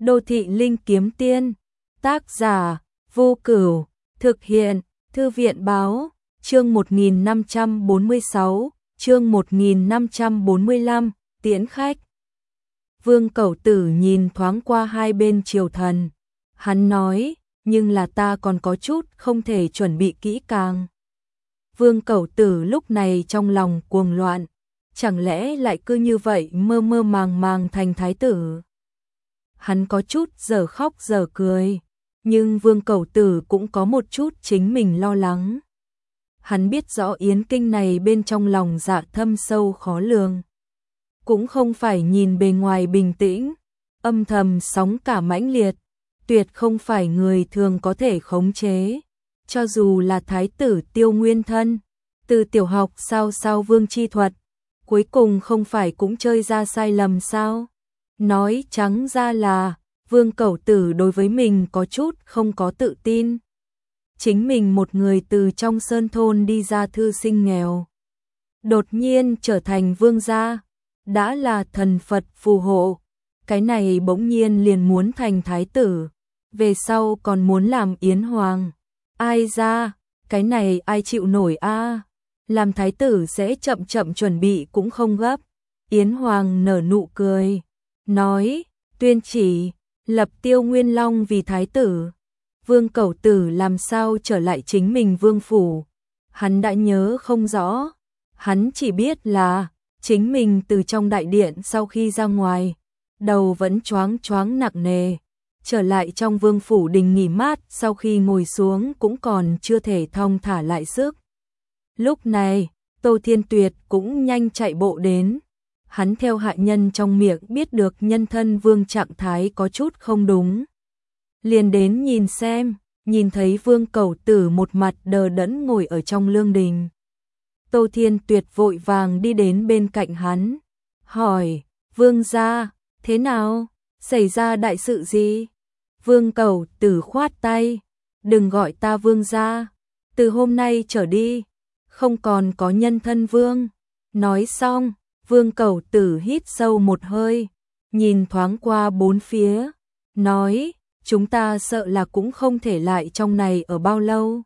Đô thị linh kiếm tiên, tác giả, Vô Cửu, thực hiện, Thư viện báo, chương 1546, chương 1545, tiễn khách. Vương Cẩu Tử nhìn thoáng qua hai bên triều thần. Hắn nói, nhưng là ta còn có chút không thể chuẩn bị kỹ càng. Vương Cẩu Tử lúc này trong lòng cuồng loạn. Chẳng lẽ lại cứ như vậy mơ mơ màng màng thành thái tử? Hắn có chút giờ khóc giờ cười. Nhưng Vương Cẩu Tử cũng có một chút chính mình lo lắng. Hắn biết rõ Yến Kinh này bên trong lòng dạ thâm sâu khó lường. Cũng không phải nhìn bề ngoài bình tĩnh, âm thầm sóng cả mãnh liệt, tuyệt không phải người thường có thể khống chế. Cho dù là thái tử Tiêu Nguyên thân, từ tiểu học sao Vương Chi Thuật, cuối cùng không phải cũng chơi ra sai lầm sao? Nói trắng ra là Vương Cẩu Tử đối với mình có chút không có tự tin. Chính mình một người từ trong sơn thôn đi ra thư sinh nghèo, đột nhiên trở thành vương gia, đã là thần Phật phù hộ, cái này bỗng nhiên liền muốn thành thái tử, về sau còn muốn làm yến hoàng. Ai ra, cái này ai chịu nổi a? Làm thái tử sẽ chậm chậm chuẩn bị cũng không gấp. Yến hoàng nở nụ cười, nói, tuyên chỉ lập Tiêu Nguyên Long vì thái tử. Vương Cẩu Tử làm sao trở lại chính mình vương phủ? Hắn đã nhớ không rõ. Hắn chỉ biết là chính mình từ trong đại điện sau khi ra ngoài, đầu vẫn choáng nặng nề. Trở lại trong vương phủ đình nghỉ mát, sau khi ngồi xuống cũng còn chưa thể thong thả lại sức. Lúc này, Tô Thiên Tuyệt cũng nhanh chạy bộ đến. Hắn theo hạ nhân trong miệng biết được nhân thân vương trạng thái có chút không đúng. Liền đến nhìn xem, nhìn thấy Vương Cẩu Tử một mặt đờ đẫn ngồi ở trong lương đình. Tô Thiên Tuyệt vội vàng đi đến bên cạnh hắn, hỏi, Vương gia, thế nào, xảy ra đại sự gì? Vương Cẩu Tử khoát tay, đừng gọi ta vương gia, từ hôm nay trở đi, không còn có nhân thân vương. Nói xong, Vương Cẩu Tử hít sâu một hơi, nhìn thoáng qua bốn phía, nói, chúng ta sợ là cũng không thể lại trong này ở bao lâu.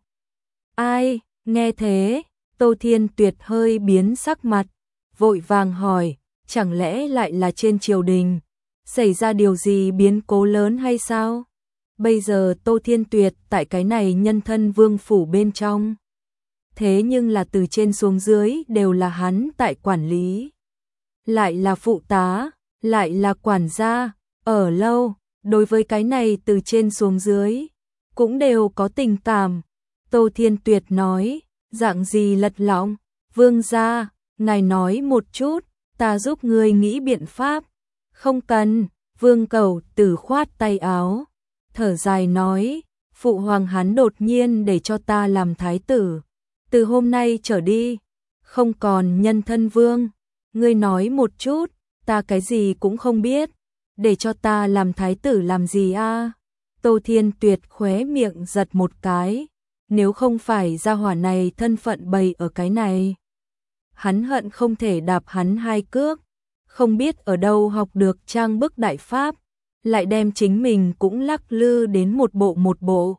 Ai, nghe thế, Tô Thiên Tuyệt hơi biến sắc mặt, vội vàng hỏi, chẳng lẽ lại là trên triều đình, xảy ra điều gì biến cố lớn hay sao? Bây giờ Tô Thiên Tuyệt tại cái này nhân thân vương phủ bên trong. Thế nhưng là từ trên xuống dưới đều là hắn tại quản lý. Lại là phụ tá, lại là quản gia, ở lâu, đối với cái này từ trên xuống dưới, cũng đều có tình cảm. Tô Thiên Tuyệt nói, dạng gì lật lọng, vương gia, ngài nói một chút, ta giúp ngươi nghĩ biện pháp. Không cần, Vương Cẩu Tử khoát tay áo, thở dài nói, phụ hoàng hắn đột nhiên để cho ta làm thái tử. Từ hôm nay trở đi, không còn nhân thân vương. Ngươi nói một chút, ta cái gì cũng không biết, để cho ta làm thái tử làm gì a? Tô Thiên Tuyệt khóe miệng giật một cái, nếu không phải gia hỏa này thân phận bày ở cái này, hắn hận không thể đạp hắn hai cước, không biết ở đâu học được trang bức đại pháp, lại đem chính mình cũng lắc lư đến một bộ.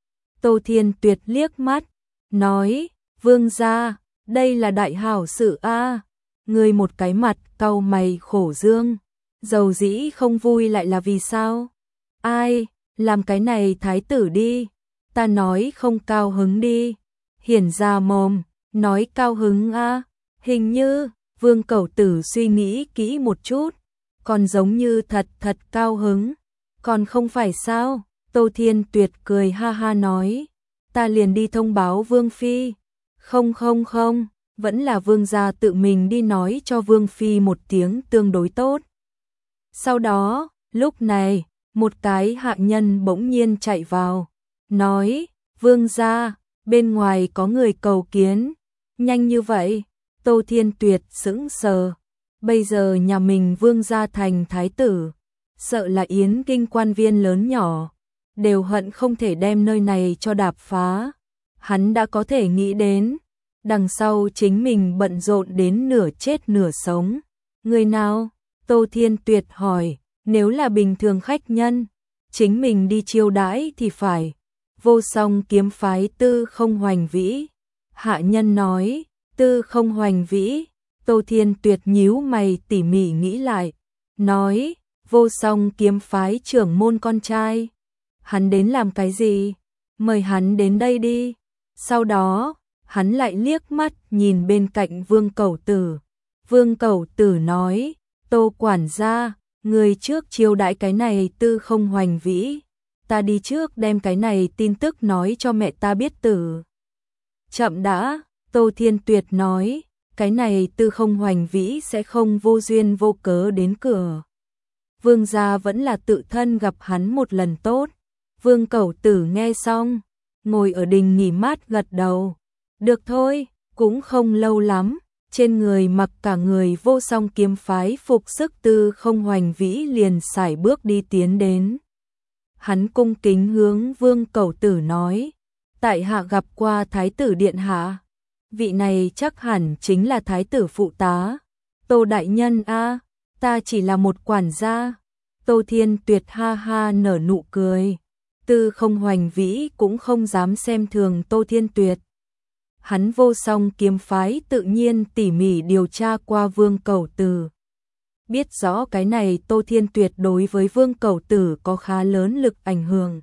Tô Thiên Tuyệt liếc mắt, nói, vương gia, đây là đại hảo sự a. Ngươi một cái mặt cau mày khổ dương, dầu dĩ không vui lại là vì sao? Ai, làm cái này thái tử đi, ta nói không cao hứng đi. Hiển ra mồm, nói cao hứng a, hình như, Vương Cẩu Tử suy nghĩ kỹ một chút, còn giống như thật cao hứng, còn không phải sao? Tô Thiên Tuyệt cười ha ha nói, ta liền đi thông báo Vương Phi. Không, vẫn là vương gia tự mình đi nói cho Vương Phi một tiếng tương đối tốt. Sau đó, lúc này, một cái hạ nhân bỗng nhiên chạy vào, nói, vương gia, bên ngoài có người cầu kiến. Nhanh như vậy? Tô Thiên Tuyệt sững sờ, bây giờ nhà mình vương gia thành thái tử, sợ là Yến Kinh quan viên lớn nhỏ, đều hận không thể đem nơi này cho đạp phá. Hắn đã có thể nghĩ đến, đằng sau chính mình bận rộn đến nửa chết nửa sống. Người nào? Tô Thiên Tuyệt hỏi, Nếu là bình thường khách nhân, chính mình đi chiêu đãi thì phải. Vô Song kiếm phái Tư Không Hoành Vĩ. Hạ nhân nói, Tư Không Hoành Vĩ. Tô Thiên Tuyệt nhíu mày tỉ mỉ nghĩ lại, nói, Vô Song kiếm phái trưởng môn con trai. Hắn đến làm cái gì? Mời hắn đến đây đi. Sau đó, hắn lại liếc mắt nhìn bên cạnh Vương Cẩu Tử. Vương Cẩu Tử nói, Tô quản gia, người trước chiêu đãi cái này Tư Không Hoành Vĩ. Ta đi trước đem cái này tin tức nói cho mẹ ta biết tử. Chậm đã, Tô Thiên Tuyệt nói, cái này Tư Không Hoành Vĩ sẽ không vô duyên vô cớ đến cửa. Vương gia vẫn là tự thân gặp hắn một lần tốt. Vương Cẩu Tử nghe xong, ngồi ở đình nghỉ mát gật đầu. Được thôi, cũng không lâu lắm, trên người mặc cả người Vô Song kiếm phái phục sức Tư Không Hoành Vĩ liền sải bước đi tiến đến. Hắn cung kính hướng Vương Cẩu Tử nói, tại hạ gặp qua Thái tử điện hạ. Vị này chắc hẳn chính là Thái tử phụ tá. Tô đại nhân a, ta chỉ là một quản gia. Tô Thiên Tuyệt ha ha nở nụ cười. Tư Không Hoành Vĩ cũng không dám xem thường Tô Thiên Tuyệt. Hắn Vô Song kiếm phái tự nhiên tỉ mỉ điều tra qua Vương Cẩu Tử. Biết rõ cái này Tô Thiên Tuyệt đối với Vương Cẩu Tử có khá lớn lực ảnh hưởng.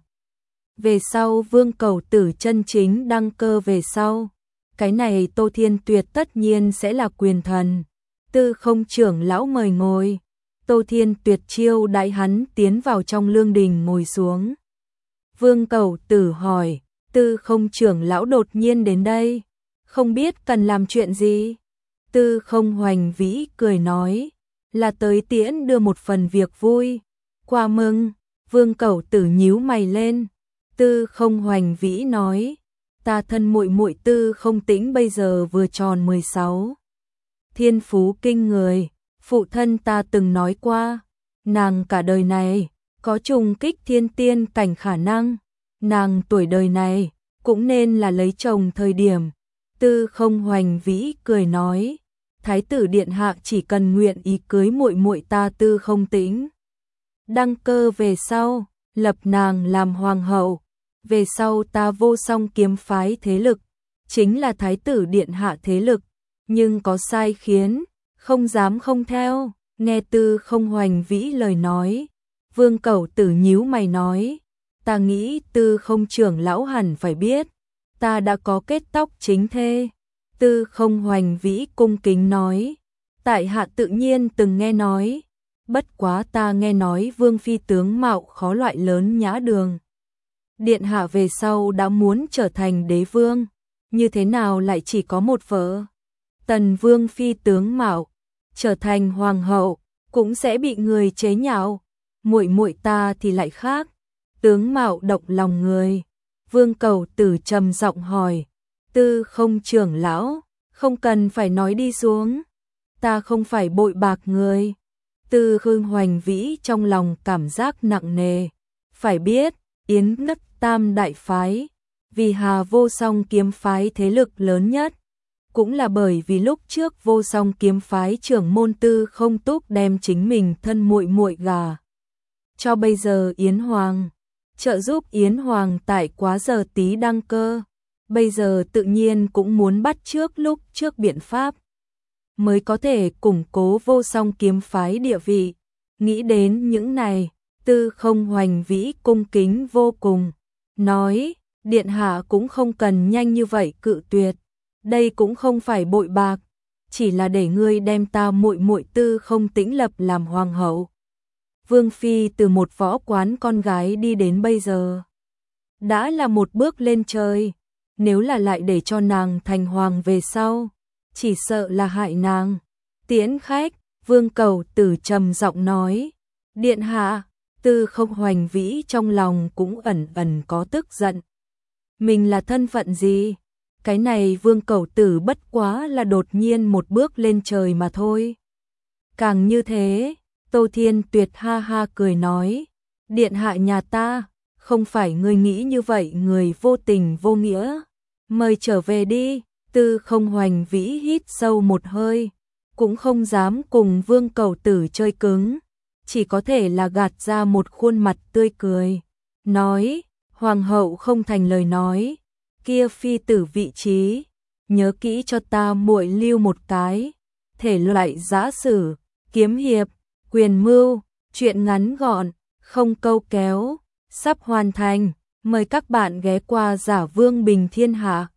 Về sau Vương Cẩu Tử chân chính đăng cơ về sau, cái này Tô Thiên Tuyệt tất nhiên sẽ là quyền thần. Tư Không trưởng lão mời ngồi. Tô Thiên Tuyệt chiêu đãi hắn tiến vào trong lương đình ngồi xuống. Vương Cẩu Tử hỏi, Tư Không trưởng lão đột nhiên đến đây, không biết cần làm chuyện gì? Tư Không Hoành Vĩ cười nói, là tới tiễn đưa một phần việc vui. Qua mừng. Vương Cẩu Tử nhíu mày lên. Tư Không Hoành Vĩ nói, ta thân muội muội Tư Không Tĩnh bây giờ vừa tròn 16. Thiên phú kinh người, phụ thân ta từng nói qua, nàng cả đời này có trùng kích thiên tiên cảnh khả năng, nàng tuổi đời này cũng nên là lấy chồng thời điểm. Tư Không Hoành Vĩ cười nói, Thái tử điện hạ chỉ cần nguyện ý cưới muội muội ta Tư Không Tĩnh. Đăng cơ về sau, lập nàng làm hoàng hậu, về sau ta Vô Song kiếm phái thế lực, chính là Thái tử điện hạ thế lực, nhưng có sai khiến, không dám không theo. Nghe Tư Không Hoành Vĩ lời nói, Vương Cẩu Tử nhíu mày nói, ta nghĩ Tư Không trưởng lão hẳn phải biết, ta đã có kết tóc chính thê. Tư Không Hoành Vĩ cung kính nói, tại hạ tự nhiên từng nghe nói, bất quá ta nghe nói Vương phi tướng mạo khó loại lớn nhã đường. Điện hạ về sau đã muốn trở thành đế vương, như thế nào lại chỉ có một vợ? Tần Vương phi tướng mạo, trở thành hoàng hậu, cũng sẽ bị người chế nhạo. Muội muội ta thì lại khác, tướng mạo động lòng người. Vương Cẩu Tử trầm giọng hỏi, Tư Không trưởng lão, không cần phải nói đi xuống, ta không phải bội bạc người. Tư Không Hoành Vĩ trong lòng cảm giác nặng nề, phải biết, Yến Đất Tam đại phái, vì Hà Vô Song kiếm phái thế lực lớn nhất, cũng là bởi vì lúc trước Vô Song kiếm phái trưởng môn Tư Không Túc đem chính mình thân muội muội gà cho bây giờ Yến Hoàng, trợ giúp Yến Hoàng tại quá giờ tí đăng cơ, bây giờ tự nhiên cũng muốn bắt trước lúc trước biện pháp, mới có thể củng cố Vô Song kiếm phái địa vị. Nghĩ đến những này, Tư Không Hoành Vĩ cung kính vô cùng, nói, điện hạ cũng không cần nhanh như vậy cự tuyệt, đây cũng không phải bội bạc, chỉ là để ngươi đem ta muội muội Tư Không Tĩnh lập làm hoàng hậu. Vương phi từ một võ quán con gái đi đến bây giờ, đã là một bước lên trời, nếu là lại để cho nàng thành hoàng về sau, chỉ sợ là hại nàng. Tiễn khách, Vương Cẩu Tử trầm giọng nói, điện hạ. Tư Không Hoành Vĩ trong lòng cũng ẩn ẩn có tức giận. Mình là thân phận gì? Cái này Vương Cẩu Tử bất quá là đột nhiên một bước lên trời mà thôi. Càng như thế, Tô Thiên Tuyệt ha ha cười nói, điện hạ nhà ta, không phải ngươi nghĩ như vậy người vô tình vô nghĩa. Mời trở về đi. Tư Không Hoành Vĩ hít sâu một hơi, cũng không dám cùng Vương Cẩu Tử chơi cứng. chỉ có thể là gạt ra một khuôn mặt tươi cười, nói, hoàng hậu không thành lời nói, kia phi tử vị trí, nhớ kỹ cho ta muội lưu một cái, thể loại giã sử, kiếm hiệp, quyền mưu, truyện ngắn gọn, không câu kéo, sắp hoàn thành, mời các bạn ghé qua Giả Vương Bình Thiên Hạ.